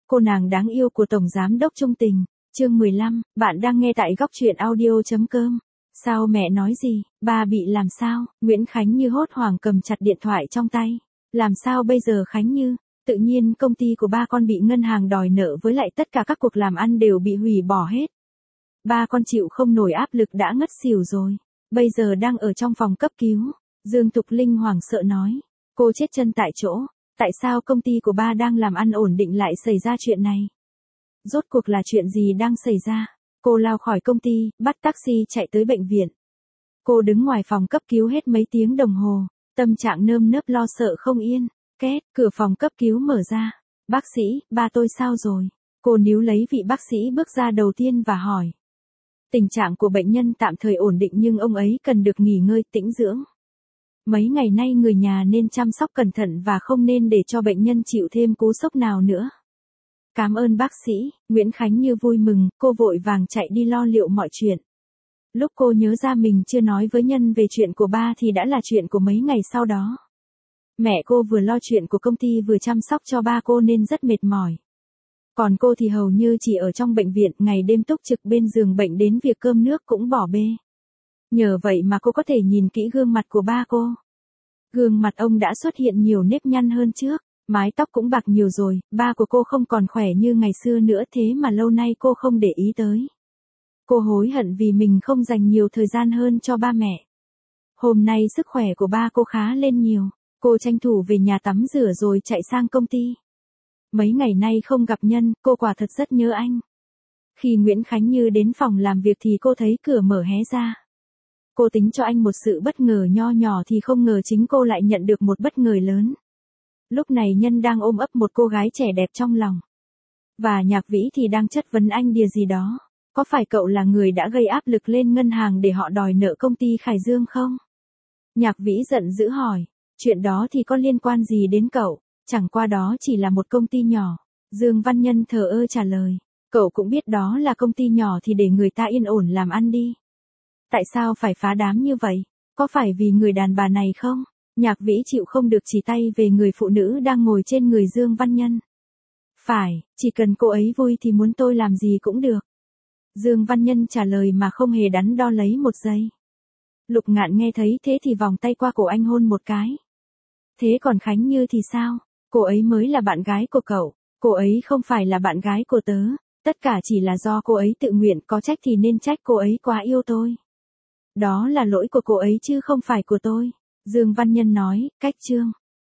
Cô nàng đáng yêu của Tổng Giám đốc Trung Tình, chương 15, bạn đang nghe tại góc truyện audio.com. Sao mẹ nói gì, ba bị làm sao? Nguyễn Khánh Như hốt hoảng cầm chặt điện thoại trong tay. Làm sao bây giờ Khánh Như? Tự nhiên công ty của ba con bị ngân hàng đòi nợ với lại tất cả các cuộc làm ăn đều bị hủy bỏ hết. Ba con chịu không nổi áp lực đã ngất xỉu rồi. Bây giờ đang ở trong phòng cấp cứu. Dương Tục Linh hoảng sợ nói. Cô chết chân tại chỗ. Tại sao công ty của ba đang làm ăn ổn định lại xảy ra chuyện này? Rốt cuộc là chuyện gì đang xảy ra? Cô lao khỏi công ty, bắt taxi chạy tới bệnh viện. Cô đứng ngoài phòng cấp cứu hết mấy tiếng đồng hồ, tâm trạng nơm nớp lo sợ không yên. Két, cửa phòng cấp cứu mở ra. Bác sĩ, ba tôi sao rồi? Cô níu lấy vị bác sĩ bước ra đầu tiên và hỏi. Tình trạng của bệnh nhân tạm thời ổn định nhưng ông ấy cần được nghỉ ngơi tĩnh dưỡng. Mấy ngày nay người nhà nên chăm sóc cẩn thận và không nên để cho bệnh nhân chịu thêm cú sốc nào nữa. Cảm ơn bác sĩ. Nguyễn Khánh Như vui mừng, cô vội vàng chạy đi lo liệu mọi chuyện. Lúc cô nhớ ra mình chưa nói với Nhân về chuyện của ba thì đã là chuyện của mấy ngày sau đó. Mẹ cô vừa lo chuyện của công ty vừa chăm sóc cho ba cô nên rất mệt mỏi. Còn cô thì hầu như chỉ ở trong bệnh viện ngày đêm túc trực bên giường bệnh đến việc cơm nước cũng bỏ bê. Nhờ vậy mà cô có thể nhìn kỹ gương mặt của ba cô. Gương mặt ông đã xuất hiện nhiều nếp nhăn hơn trước, mái tóc cũng bạc nhiều rồi, ba của cô không còn khỏe như ngày xưa nữa thế mà lâu nay cô không để ý tới. Cô hối hận vì mình không dành nhiều thời gian hơn cho ba mẹ. Hôm nay sức khỏe của ba cô khá lên nhiều, cô tranh thủ về nhà tắm rửa rồi chạy sang công ty. Mấy ngày nay không gặp Nhân, cô quả thật rất nhớ anh. Khi Nguyễn Khánh Như đến phòng làm việc thì cô thấy cửa mở hé ra. Cô tính cho anh một sự bất ngờ nho nhỏ thì không ngờ chính cô lại nhận được một bất ngờ lớn. Lúc này Nhân đang ôm ấp một cô gái trẻ đẹp trong lòng. Và Nhạc Vĩ thì đang chất vấn anh điều gì đó. Có phải cậu là người đã gây áp lực lên ngân hàng để họ đòi nợ công ty Khải Dương không? Nhạc Vĩ giận dữ hỏi. Chuyện đó thì có liên quan gì đến cậu? Chẳng qua đó chỉ là một công ty nhỏ. Dương Văn Nhân thờ ơ trả lời. Cậu cũng biết đó là công ty nhỏ thì để người ta yên ổn làm ăn đi. Tại sao phải phá đám như vậy? Có phải vì người đàn bà này không? Nhạc Vĩ chịu không được chỉ tay về người phụ nữ đang ngồi trên người Dương Văn Nhân. Phải, chỉ cần cô ấy vui thì muốn tôi làm gì cũng được. Dương Văn Nhân trả lời mà không hề đắn đo lấy một giây. Lục Ngạn nghe thấy thế thì vòng tay qua cổ anh hôn một cái. Thế còn Khánh Như thì sao? Cô ấy mới là bạn gái của cậu, cô ấy không phải là bạn gái của tớ. Tất cả chỉ là do cô ấy tự nguyện, có trách thì nên trách cô ấy quá yêu tôi. Đó là lỗi của cô ấy chứ không phải của tôi. Dương Văn Nhân nói, cách chương.